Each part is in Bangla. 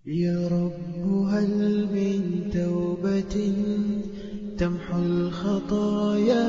يا رب هل من توبة تمحو الخطايا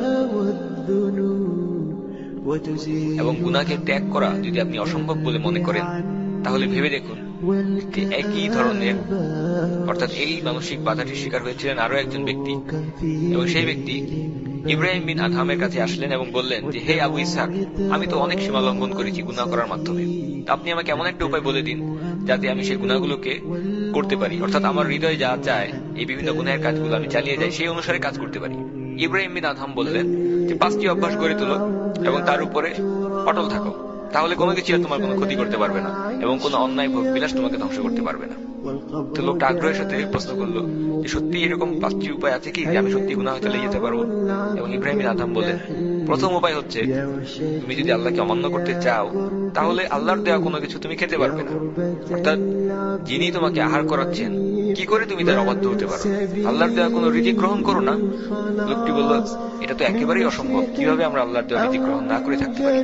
والذنوب وتزيل এবং গুনাহকে ত্যাগ করা যদি আপনি অসম্ভব বলে মনে করেন, তাহলে ভেবে দেখুন যে একই ধরনের অর্থাৎ এই মানসিক বাধাটির শিকার হয়েছিলেন আরো একজন ব্যক্তি, এবং সেই ব্যক্তি ইব্রাহিম বিন আদহামের কাছে আসলেন এবং বললেন যে, হে আবু ইসহাক, আমি তো অনেক সীমা লঙ্ঘন করেছি গুনাহ করার মাধ্যমে, আপনি আমাকে এমন একটা উপায় বলে দিন যাতে আমি সেই গুনাহগুলোকে করতে পারি, অর্থাৎ আমার হৃদয়ে যা চায় এই বিভিন্ন গুনাহের কাজগুলো আমি চালিয়ে যাই, সেই অনুসারে কাজ করতে পারি। ইব্রাহিম বিন আদহাম বললেন যে 5টি অভ্যাস গড়ে তোলো এবং তার উপরে অটল থাকো, তাহলে কোনো কিছু তোমার কোনো ক্ষতি করতে পারবে না এবং কোনো অন্যায় ভোগ বিলাস তোমাকে ধ্বংস করতে পারবে না। তো লোকটা আগ্রহের সাথে প্রশ্ন করলো যে সত্যি এরকম 5টি উপায় আছে কি যে আমি সত্যি গুনাহ চালিয়ে যেতে পারবো? এবং ইব্রাহিম বিন আদহাম বললেন, প্রথম উপায় হচ্ছে তুমি যদি আল্লাহকে অমান্য করতে চাও তাহলে আল্লাহর দেওয়া কোনো কিছু তুমি খেতে পারবে না, অর্থাৎ যিনি তোমাকে আহার করাচ্ছেন কি করে তুমি তার অবাধ্য হতে পারো? আল্লাহর দেওয়া কোনো রিজিক গ্রহণ করো না। লোকটি বলল, এটা তো একেবারেই অসম্ভব, কিভাবে আমরা আল্লাহর দেওয়া রিজিক গ্রহণ না করে থাকতে পারি?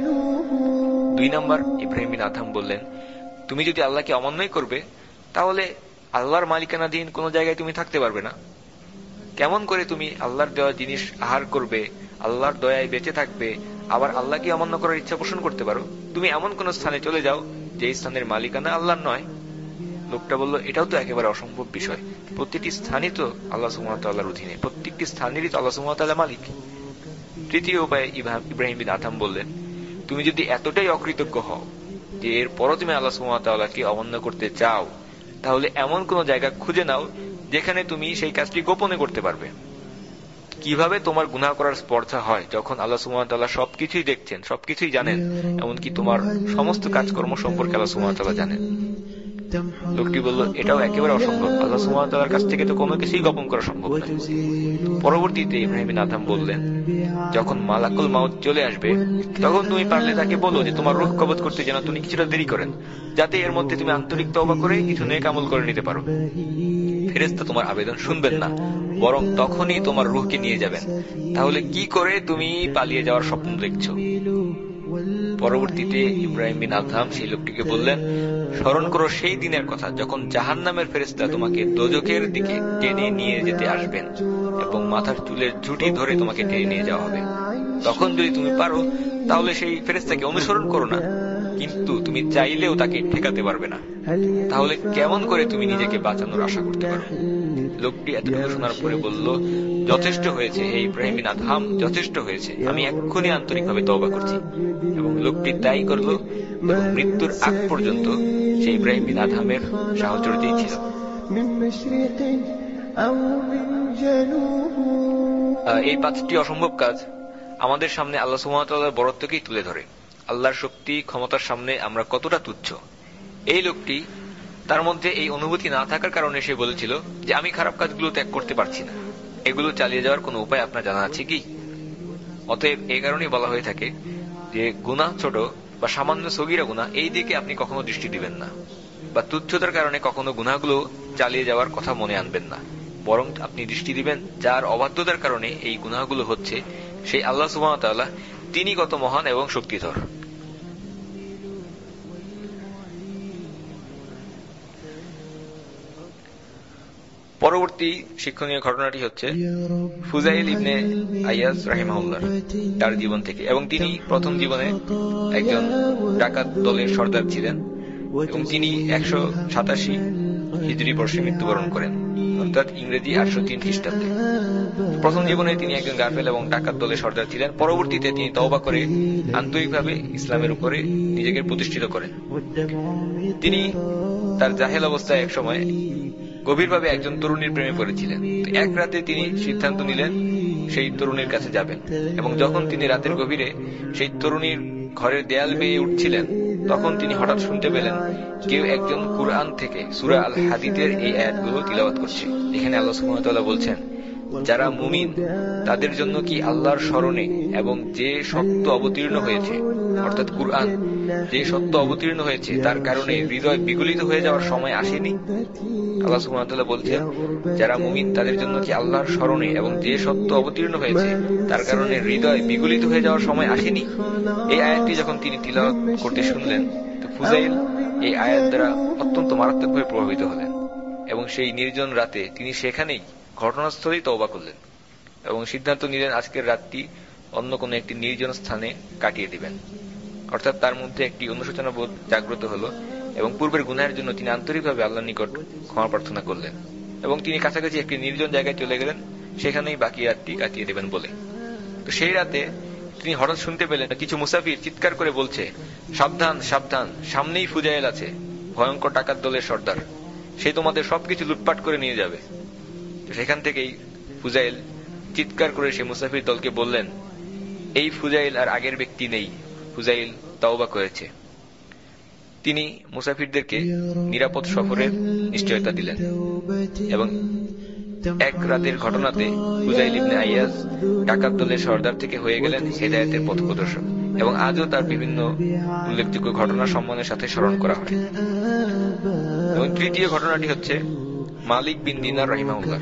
2 নম্বর, ইব্রাহিম বিন আদহাম বললেন, তুমি যদি আল্লাহকে অমান্যই করবে তাহলে আল্লাহর মালিকানাধীন কোন জায়গায় তুমি থাকতে পারবে না। কেমন করে তুমি আল্লাহর দেওয়া জিনিস আহার করবে, আল্লাহর দয়ায় বেঁচে থাকবে, আবার আল্লাহকে অমান্য করার ইচ্ছা পোষণ করতে পারো? তুমি এমন কোন স্থানে চলে যাও যে স্থানের মালিকানা আল্লাহর নয়। লোকটা বলল, এটাও তো একেবারে অসম্ভব বিষয়, প্রতিটি স্থানই তো আল্লাহ সুবহানাহু ওয়া তাআলার অধীনে, প্রত্যেকটি স্থানেরই তো আল্লাহ সুবহানাহু ওয়া তাআলা মালিক। তৃতীয় উপায়ে ইব্রাহিম বিন আদহাম বললেন, তুমি যদি এতটাই অকৃতজ্ঞ হও যে এরপরও তুমি আল্লাহ সুবহানাহু ওয়া তাআলাকে অমান্য করতে চাও, তাহলে এমন কোন জায়গা খুঁজে নাও যেখানে তুমি সেই কাজটি গোপনে করতে পারবে। কিভাবে তোমার গুনাহ করার স্পর্ধা হয় যখন আল্লাহ সুবহানাহু ওয়া তাআলা সবকিছুই দেখছেন, সবকিছুই জানেন, এমনকি তোমার সমস্ত কাজকর্ম সম্পর্কে আল্লাহ সুবহানাহু ওয়া তাআলা জানেন। লোকটি বলল, এটাও একেবারে অসম্ভব, আল্লাহ সুবহানাহু ওয়া তাআলার কাছ থেকে তো কোনো কিছুই গোপন করা সম্ভব নয়। পরবর্তীতে ইব্রাহিম বিন আদহাম বললেন, যখন মালাকুল মাউত চলে আসবে তখন তুমি পারলে তাকে বলো যে তোমার রূহ কবজ করতে যেন তুমি কিছুটা দেরি করেন, যাতে এর মধ্যে তুমি আন্তরিক তওবা করে কিছু নেক আমল করে নিতে পারো। ফেরেশতা তোমার আবেদন শুনবেন না, বরং তখনই তোমার রূহকে নিয়ে যাবেন। তাহলে কি করে তুমি পালিয়ে যাওয়ার স্বপ্ন দেখছো? পরবর্তীতে ইব্রাহিম বিন আদহাম সেই লোকটিকে বললেন, স্মরণ করো সেই দিনের কথা যখন জাহান্নামের ফেরেশতা তোমাকে দোজখের দিকে টেনে নিয়ে যেতে আসবেন এবং মাথার চুলের ঝুঁটি ধরে তোমাকে টেনে নিয়ে যাওয়া হবে। তখন যদি তুমি পারো তাহলে সেই ফেরেশতাকে অনুসরণ করো না, কিন্তু তুমি চাইলেও তাকে ঠেকাতে পারবে না। তাহলে কেমন করে তুমি নিজেকে বাঁচানোর আশা করতে পারো? লোকটি এতটুকু শোনার পরে বলল, যথেষ্ট হয়েছে হে ইব্রাহিম বিন আদহাম, যথেষ্ট হয়েছে, আমি এক্ষুনি আন্তরিকভাবে তওবা করছি। এবং লোকটি তাই করল এবং মৃত্যুর আগ পর্যন্ত সে ইব্রাহিম বিন আদহামের সাহচর্যেই ছিল। এই 5টি অসম্ভব কাজ আমাদের সামনে আল্লাহ সুবহানাহু ওয়া তাআলার বড়ত্বকেই তুলে ধরে, আল্লাহর শক্তি ক্ষমতার সামনে আমরা কতটা তুচ্ছ। এই লোকটি তার মধ্যে এই অনুভূতি না থাকার কারণে সে বলেছিল যে আমি খারাপ কাজগুলো ত্যাগ করতে পারছি না, এগুলো চালিয়ে যাওয়ার কোনো উপায় আপনার জানা আছে কি? অতএব এই কারণেই বলা হয়ে থাকে যে গুনাহ ছোট বা সামান্য সগীরা গুনাহ এই দিকে আপনি কখনো দৃষ্টি দিবেন না, বা তুচ্ছতার কারণে কখনো গুনাহগুলো চালিয়ে যাওয়ার কথা মনে আনবেন না, বরং আপনি দৃষ্টি দিবেন যার অবাধ্যতার কারণে এই গুনাহগুলো হচ্ছে, সেই আল্লাহ সুবহানাহু ওয়া তাআলা, তিনি কত মহান এবং শক্তিধর। পরবর্তী শিক্ষণীয় ঘটনাটি হচ্ছে ফুজাইল ইবনে আইয়াজ রাহিমাহুল্লাহ তার জীবন থেকে, এবং তিনি প্রথম জীবনে একজন ডাকাত দলের সর্দার ছিলেন এবং তিনি 187 হিজরি বর্ষে মৃত্যুবরণ করেন, অর্থাৎ ইংরেজি 803 খ্রিস্টাব্দে। প্রথম জীবনে তিনি একজন গাফেল এবং ডাকাত দলের সর্দার ছিলেন। পরবর্তীতে তিনি তওবা করে আন্তরিকভাবে ইসলামের উপরে নিজেকে প্রতিষ্ঠিত করেন। তিনি তার জাহেল অবস্থায় এক সময় গভীরভাবে একজন তরুণীর প্রেমে পড়েছিলেন। এক রাতে তিনি সিদ্ধান্ত নিলেন সেই তরুণীর কাছে যাবেন, এবং যখন তিনি রাতের গভীরে সেই তরুণীর ঘরের দেয়াল বেয়ে উঠছিলেন তখন তিনি হঠাৎ শুনতে পেলেন কেউ একজন কুরআন থেকে সূরা আল হাদীদের এই আয়াতগুলো তিলাওয়াত করছে। এখানে আল্লাহ সুবহানাহু ওয়া তাআলা বলছেন, যারা মুমিন তাদের জন্য কি আল্লাহর স্মরণে এবং যে সত্য অবতীর্ণ হয়েছে, অর্থাৎ কুরআন যে সত্য অবতীর্ণ হয়েছে তার কারণে হৃদয় বিগলিত হয়ে যাওয়ার সময় আসেনি? আল্লাহ সুবহানাহু ওয়া তাআলা বলছেন, যারা মুমিন তাদের জন্য কি আল্লাহর স্মরণে এবং যে সত্য অবতীর্ণ হয়েছে তার কারণে হৃদয় বিগলিত হয়ে যাওয়ার সময় আসেনি? এই আয়াতটি যখন তিনি তিলাওয়াত করতে শুনলেন তো ফুজাইল এই আয়াত দ্বারা অত্যন্ত মারাত্মকভাবে প্রভাবিত হলেন। এবং সেই নির্জন রাতে তিনি সেখানেই ঘটনাস্থলেই তওবা করলেন এবং সিদ্ধান্ত নিলেন আজকের রাতটি অন্য কোনো একটি নির্জন স্থানে কাটিয়ে দিবেন। অর্থাৎ তার মধ্যে একটি অনুশোচনা বোধ জাগ্রত হলো এবং পূর্বের গুনাহের জন্য তিনি আন্তরিকভাবে আল্লাহর নিকট ক্ষমা প্রার্থনা করলেন এবং তিনি কাছাকাছি একটি নির্জন জায়গায় চলে গেলেন সেখানেই বাকি রাতটি কাটিয়ে দেবেন বলে। তো সেই রাতে তিনি হঠাৎ শুনতে পেলেন কিছু মুসাফির চিৎকার করে বলছে, সাবধান সাবধান, সামনেই ফুজাইল আছে, ভয়ঙ্কর ডাকাত দলের সর্দার, সে তোমাদের সবকিছু লুটপাট করে নিয়ে যাবে। সেখান থেকেই ফুজাইল চিৎকার করে সে মুসাফির দলকে বললেন, এই ফুজাইল আর আগের ব্যক্তি নেই, ফুজাইল তওবা করেছে। তিনি মুসাফিরদেরকে নিরাপদ সফরের নিশ্চয়তা দিলেন এবং এক রাতের ঘটনাতে ফুজাইল ইবনে আইয়াজ ডাকাত দলের সর্দার থেকে হয়ে গেলেন হেদায়েতের পথপ্রদর্শক এবং আজও তার বিভিন্ন উল্লেখযোগ্য ঘটনা সম্মানের সাথে স্মরণ করা হয়। এবং তৃতীয় ঘটনাটি হচ্ছে মালিক বিন দিনার রাহিমাহুল্লাহ,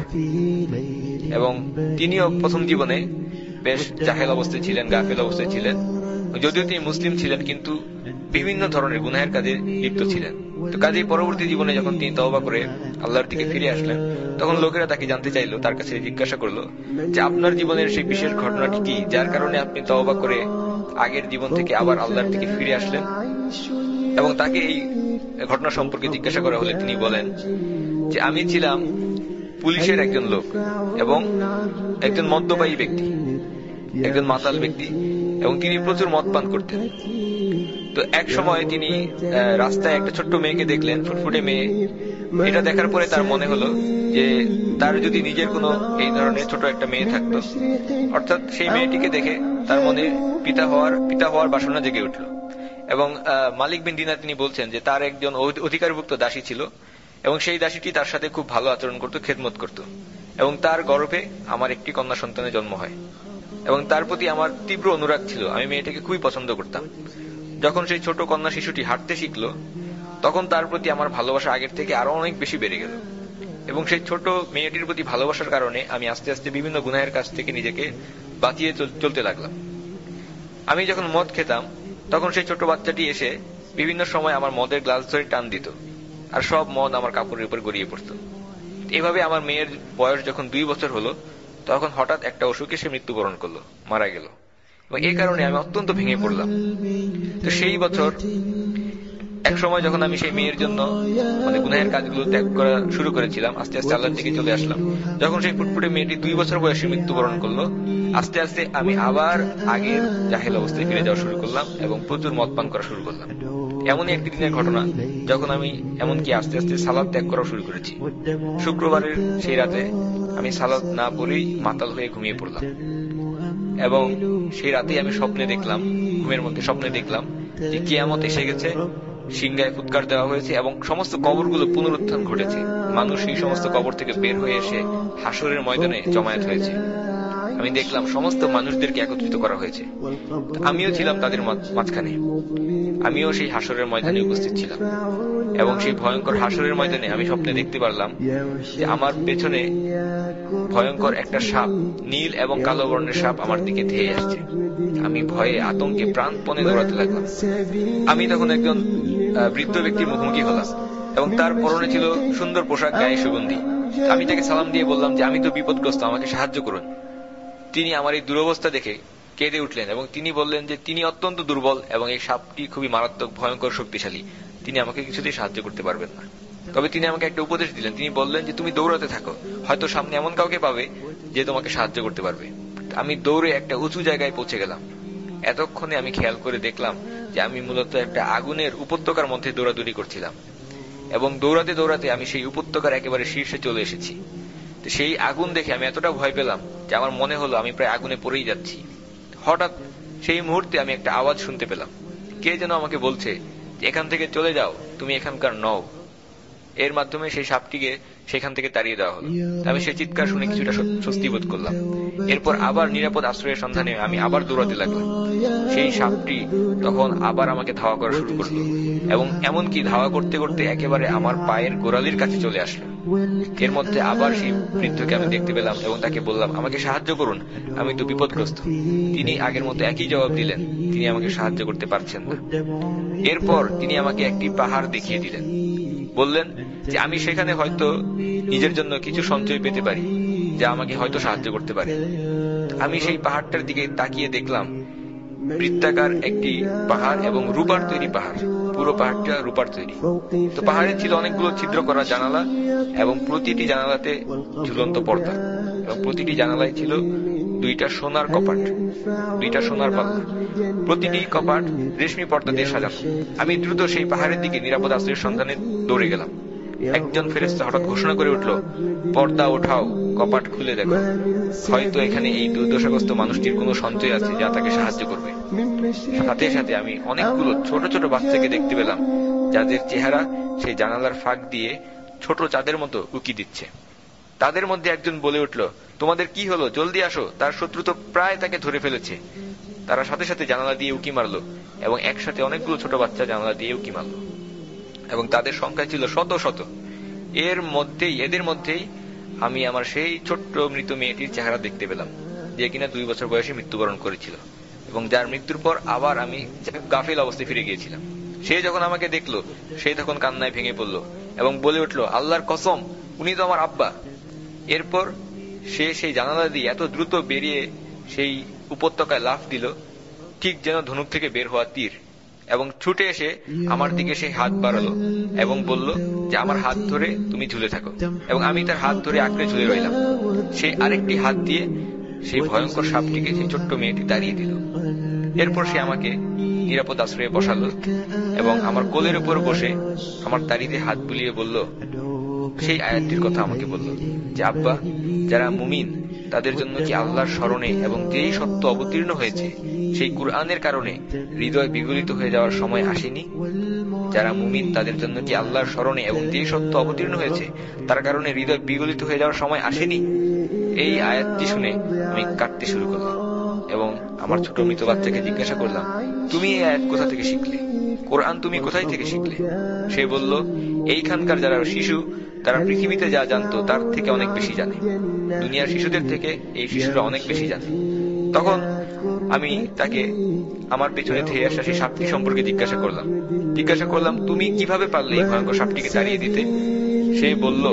এবং তিনিও প্রথম জীবনে বেশ জাহেল অবস্থায় ছিলেন, গাফেল অবস্থায় ছিলেন। যদিও তিনি মুসলিম ছিলেন কিন্তু বিভিন্ন ধরনের গুনাহের কাজে লিপ্ত ছিলেন। তো কাজেই পরবর্তী জীবনে যখন তিনি তওবা করে আল্লাহর দিকে ফিরে আসলেন তখন লোকেরা তাকে জানতে চাইল, তার কাছে জিজ্ঞাসা করলো যে আপনার জীবনের সেই বিশেষ ঘটনাটি কি, যার কারণে আপনি তওবা করে আগের জীবন থেকে আবার আল্লাহর দিকে ফিরে আসলেন। এবং তাকে এই ঘটনা সম্পর্কে জিজ্ঞাসা করা হলে তিনি বলেন যে আমি ছিলাম পুলিশের একজন লোক এবং একজন মদ্যপায়ী ব্যক্তি, একজন মাতাল ব্যক্তি, এবং তিনি প্রচুর মদ পান করতেন। তো এক সময় তিনি রাস্তায় একটা ছোট্ট মেয়েকে দেখলেন, ফুটফুটে মেয়ে। এটা দেখার পরে তার মনে হলো যে তার যদি নিজের কোনো এই ধরনের ছোট একটা মেয়ে থাকতো, অর্থাৎ সেই মেয়েটিকে দেখে তার মনে পিতা হওয়ার বাসনা জেগে উঠল। এবং মালিক বিন দিনার তিনি বলছেন যে তার একজন অধিকারভুক্ত দাসী ছিল এবং সেই দাসীটি তার সাথে খুব ভালো আচরণ করত, খেদমত করত, এবং তার গর্ভে আমার একটি কন্যা সন্তানের জন্ম হয় এবং তার প্রতি আমার তীব্র অনুরাগ ছিল। আমি মেয়েটাকে খুবই পছন্দ করতাম। যখন সেই ছোট কন্যা শিশুটি হাঁটতে শিখল তখন তার প্রতি আমার ভালোবাসা আগের থেকে আরো অনেক বেশি বেড়ে গেল এবং সেই ছোট মেয়েটির প্রতি ভালোবাসার কারণে আমি আস্তে আস্তে বিভিন্ন গুনাহের কাছ থেকে নিজেকে বাঁচিয়ে চলতে লাগলাম। আমি যখন মদ খেতাম তখন সেই ছোট বাচ্চাটি এসে বিভিন্ন সময় আমার মদের গ্লাস ধরে টান দিত আর সব মদ আমার কাপড়ের উপর গড়িয়ে পড়ত। এভাবে আমার মেয়ের বয়স যখন 2 বছর হলো তখন হঠাৎ একটা অসুখে সে মৃত্যুবরণ করলো, মারা গেল, এবং এই কারণে আমি অত্যন্ত ভেঙে পড়লাম। তো সেই বছর এক সময় যখন আমি সেই মেয়ের জন্য গুনাহের কাজগুলো ত্যাগ করা শুরু করেছিলাম, আস্তে আস্তে আল্লাহর দিকে চলে আসলাম। যখন সেই ফুটফুটে মেয়েটি 2 বছর বয়সে মৃত্যুবরণ করলো, আস্তে আস্তে আমি আবার আগের জাহেল অবস্থায় ফিরে যাওয়া শুরু করলাম এবং প্রচুর মদ পান করা শুরু করলাম। এমনই একটি দিনের ঘটনা যখন আমি এমনকি আস্তে আস্তে সালাত ত্যাগ করা শুরু করেছি। শুক্রবারের সেই রাতে আমি সালাত না পড়েই মাতাল হয়ে ঘুমিয়ে পড়লাম এবং সেই রাতেই আমি ঘুমের মধ্যে স্বপ্নে দেখলাম যে কিয়ামত এসে গেছে, সিংহায় ফুৎকার দেওয়া হয়েছে এবং সমস্ত কবরগুলো পুনরুত্থান ঘটেছে। মানুষ এই সমস্ত কবর থেকে বের হয়ে এসে হাসরের ময়দানে জমায়েত হয়েছে। আমি দেখলাম সমস্ত মানুষদেরকে একত্রিত করা হয়েছে, আমিও ছিলাম তাদের মাঝখানে। আমিও সেই হাসরের ময়দানে উপস্থিত ছিলাম এবং সেই ভয়ঙ্কর হাসরের ময়দানে আমি স্বপ্নে দেখতে পারলাম যে আমার পেছনে ভয়ঙ্কর একটা সাপ, নীল এবং কালো বর্ণের সাপ আমার দিকে ধেয়ে আসছে। আমি ভয়ে আতঙ্কে প্রাণপণে দৌড়াতে লাগলাম। আমি তখন একজন বৃদ্ধ ব্যক্তির মুখোমুখি হলাম এবং তার পরনে ছিল সুন্দর পোশাক, গায়ে সুগন্ধি। আমি তাকে সালাম দিয়ে বললাম যে আমি তো বিপদগ্রস্ত, আমাকে সাহায্য করুন। তিনি আমার এই দুরবস্থা দেখে কেঁদে উঠলেন এবং তিনি বললেন যে তিনি অত্যন্ত দুর্বল এবং এই সাপটি খুবই মারাত্মক, ভয়ঙ্কর, শক্তিশালী, তিনি আমাকে কিছুতেই সাহায্য করতে পারবেন না। তবে তিনি আমাকে একটা উপদেশ দিলেন। তিনি বললেন যে তুমি দৌড়াতে থাকো, হয়তো সামনে এমন কাউকে পাবে যে তোমাকে সাহায্য করতে পারবে। আমি দৌড়ে একটা উঁচু জায়গায় পৌঁছে গেলাম। এতক্ষণে আমি খেয়াল করে দেখলাম যে আমি মূলত একটা আগুনের উপত্যকার মধ্যে দৌড়াদৌড়ি করছিলাম এবং দৌড়াতে দৌড়াতে আমি সেই উপত্যকার একেবারে শীর্ষে চলে এসেছি। সেই আগুন দেখে আমি এতটা ভয় পেলাম যে আমার মনে হলো আমি প্রায় আগুনে পড়েই যাচ্ছি। হঠাৎ সেই মুহূর্তে আমি একটা আওয়াজ শুনতে পেলাম, কে যেন আমাকে বলছে যে এখান থেকে চলে যাও, তুমি এখানকার নও। এর মাধ্যমে সেই সাপটিকে সেখান থেকে তাড়িয়ে দেওয়া হলো। আমি সেই চিৎকার শুনে কিছুটা স্বস্তি বোধ করলাম। এরপর আবার নিরাপদ আশ্রয়ের সন্ধানে আমি আবার দৌড়াতে লাগলাম। সেই সাপটি তখন আবার আমাকে ধাওয়া করা শুরু করলো এবং এমনকি ধাওয়া করতে করতে একেবারে আমার পায়ের গোড়ালির কাছে চলে আসলো। এর মধ্যে আবার সেই বৃদ্ধকে আমি দেখতে পেলাম এবং তাকে বললাম, আমাকে সাহায্য করুন, আমি তো বিপদগ্রস্ত। তিনি আগের মতো একই জবাব দিলেন, তিনি আমাকে সাহায্য করতে পারছেন না। এরপর তিনি আমাকে একটি পাহাড় দেখিয়ে দিলেন, বললেন যে আমি সেখানে হয়তো নিজের জন্য কিছু সঞ্চয় পেতে পারি, যা আমাকে হয়তো সাহায্য করতে পারে। আমি সেই পাহাড়টার দিকে তাকিয়ে দেখলাম বৃত্তাকার একটি পাহাড় এবং রূপার তৈরি পাহাড়, পুরো পাহাড়টা রূপার তৈরি। তো পাহাড়ে ছিল অনেকগুলো ছিদ্র করা জানালা এবং প্রতিটি জানালাতে ঝুলন্ত পর্দা, এবং প্রতিটি জানালায় ছিল দুইটা সোনার কপাট, দুইটা সোনার পাল্লা। প্রতিটি কপাট রেশমি পর্দা দিয়ে সাজানো। আমি দ্রুত সেই পাহাড়ের দিকে নিরাপদ আশ্রয়ের সন্ধানে দৌড়ে গেলাম। একজন ফেরেশতা হঠাৎ ঘোষণা করে উঠল, পর্দা ওঠাও, কপাট খুলে দেখো, হয়তো এখানে এই দুর্দশাগ্রস্ত মানুষটির কোনো সঞ্চয় আছে যা তাকে সাহায্য করবে। সাথে সাথে আমি অনেকগুলো ছোট ছোট বাচ্চাকে দেখতে পেলাম, যাদের চেহারা সেই জানালার ফাঁক দিয়ে ছোট চাঁদের মতো উকি দিচ্ছে। তাদের মধ্যে একজন বলে উঠল, তোমাদের কি হলো, জলদি আসো, তার শত্রু তো প্রায় তাকে ধরে ফেলেছে। তারা সাথে সাথে জানালা দিয়ে উকি মারল, এবং একসাথে অনেকগুলো ছোট বাচ্চা জানালা দিয়ে উকি মারল, এবং তাদের সংখ্যা ছিল শত শত। এদের মধ্যেই আমি আমার সেই ছোট্ট মৃত মেয়েটির চেহারা দেখতে পেলাম, যে কিনা 2 বছর বয়সে মৃত্যুবরণ করেছিল, এবং যার মৃত্যুর পর আবার আমি গাফিল অবস্থায় ফিরে গিয়েছিলাম। সে যখন আমাকে দেখলো, সে তখন কান্নায় ভেঙে পড়ল এবং বলে উঠল, আল্লাহর কসম, উনি তো আমার আব্বা। এরপর সে সেই জানালা দিয়ে এত দ্রুত বেরিয়ে সেই উপত্যকায় লাফ দিল, ঠিক যেন ধনুক থেকে বের হওয়া তীর, এবং ছুটে এসে আমার দিকে সেই হাত বাড়ালো এবং বলল যে আমার হাত ধরে তুমি ঝুলে থাকো, এবং আমি তার হাত ধরে আঁকড়ে ঝুলে রইলাম। সে আরেকটি হাত দিয়ে সেই ভয়ঙ্কর সাপটিকে সেই ছোট্ট মেয়েটি দাঁড়িয়ে দিল। এরপর সে আমাকে নিরাপদ আশ্রয়ে বসালো এবং আমার কোলের উপর বসে আমার দাড়িতে হাত বুলিয়ে বলল, সেই আয়াতটির কথা আমাকে বলল যে আব্বা, যারা মুমিন তাদের জন্য কি আল্লাহর স্মরণে এবং যেই সত্য অবতীর্ণ হয়েছে সেই কুরআনের কারণে হৃদয় বিগলিত হয়ে যাওয়ার সময় আসেনি? যারা মুমিন তাদের জন্য কি আল্লাহর স্মরণে এবং যেই সত্য অবতীর্ণ হয়েছে তার কারণে হৃদয় বিগলিত হয়ে যাওয়ার সময় আসেনি? এই আয়াতটি শুনে আমি কাঁদতে শুরু করলাম এবং আমার ছোট মৃত বাচ্চাকে জিজ্ঞাসা করলাম, তুমি এই আয়াত কোথা থেকে শিখলে? কোরআন তুমি কোথায় থেকে শিখলে? সে বলল, এইখানকার যারা শিশু তারা পৃথিবীতে যা জানতো তার থেকে অনেক বেশি জানে, দুনিয়ার শিশুদের থেকে এই শিশুরা অনেক বেশি জানে। তখন আমি তাকে আমার পেছনে ধেয়ে আসা সেই সাপটি সম্পর্কে জিজ্ঞাসা করলাম, তুমি কিভাবে পারলে এই ভয়ঙ্কর সাপটিকে তাড়িয়ে দিতে? সে বলল,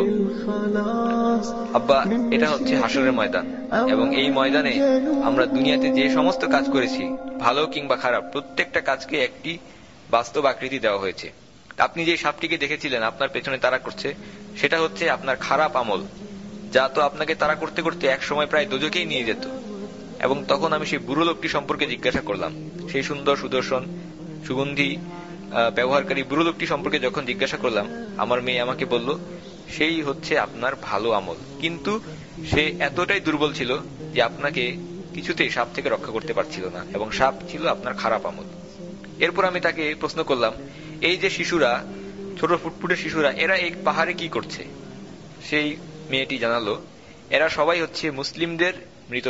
আব্বা, এটা হচ্ছে হাসরের ময়দান, এবং এই ময়দানে আমরা দুনিয়াতে যে সমস্ত কাজ করেছি, ভালো কিংবা খারাপ, প্রত্যেকটা কাজকে একটি বাস্তব আকৃতি দেওয়া হয়েছে। আপনি যে সাপটিকে দেখেছিলেন আপনার পেছনে তাড়া করছে, সেটা হচ্ছে আপনার খারাপ আমল, যা তো আপনাকে তাড়া করতে করতে এক সময় প্রায় দোজখেই নিয়ে যেত। এবং তখন আমি সেই বুড়ো লোকটি সম্পর্কে জিজ্ঞাসা করলাম, সেই সুন্দর সুদর্শন সুগন্ধি ব্যবহারকারী বুড়ো লোকটি সম্পর্কে যখন জিজ্ঞাসা করলাম, আমার মেয়ে আমাকে বলল, সেই হচ্ছে আপনার ভালো আমল, কিন্তু সে এতটাই দুর্বল ছিল যে আপনাকে কিছুতেই সাপ থেকে রক্ষা করতে পারছিল না, এবং সাপ ছিল আপনার খারাপ আমল। এরপর আমি তাকে প্রশ্ন করলাম, এই যে শিশুরা, ছোট ফুটফুটে শিশুরা, এরা এই পাহাড়ে কি করছে? সেই মেয়েটি জানালো, এরা সবাই হচ্ছে মুসলিমদের মৃত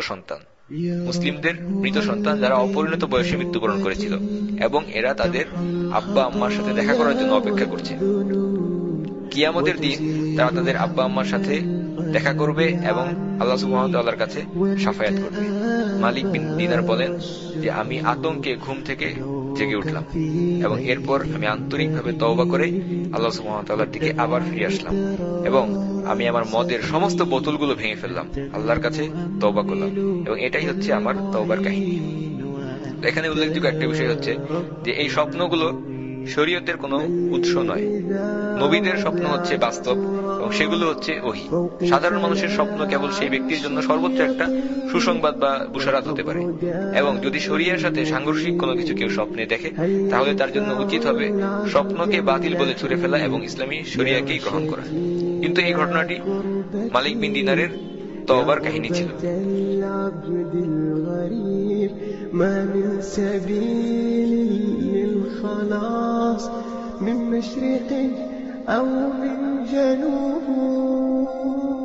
সন্তান যারা অপরিণত বয়সে মৃত্যুবরণ করেছিল, এবং এরা তাদের আব্বা আম্মার সাথে দেখা করার জন্য অপেক্ষা করছে। কিয়ামতের দিন তারা তাদের আব্বা আম্মার সাথে দেখা করবে এবং আল্লাহ সুবহানাহু ওয়া তাআলার কাছে শাফায়াত করবে। মালিক বিন দিনার বলেন যে আমি আতঙ্কে ঘুম থেকে জেগে উঠলাম, এবং এরপর আমি আন্তরিকভাবে তওবা করে আল্লাহ সুবহানাহু ওয়া তাআলার দিকে আবার ফিরে আসলাম, এবং আমি আমার মদের সমস্ত বোতলগুলো ভেঙে ফেললাম, আল্লাহর কাছে তওবা করলাম, এবং এটাই হচ্ছে আমার তওবার কাহিনী। এখানে উল্লেখযোগ্য একটা বিষয় হচ্ছে যে এই স্বপ্নগুলো শরীয়তের কোনো উৎস নয়। নবীদের স্বপ্ন হচ্ছে বাস্তব, এবং সেগুলো হচ্ছে ওহী। সাধারণ মানুষের স্বপ্ন কেবল সেই ব্যক্তির জন্য সর্বোচ্চ একটা সুসংবাদ বা বুশারাত হতে পারে, এবং যদি শরীয়তের সাথে সাংঘর্ষিক কোনো কিছু কেউ স্বপ্নে দেখে, তাহলে তার জন্য উচিত হবে স্বপ্নকে বাতিল বলে ছুড়ে ফেলা এবং ইসলামী শরিয়াকেই গ্রহণ করা। কিন্তু এই ঘটনাটি মালিক বিন দিনারের তওবার কাহিনী ছিল। ما من سبيل للخلاص من مشرق أو من جنوب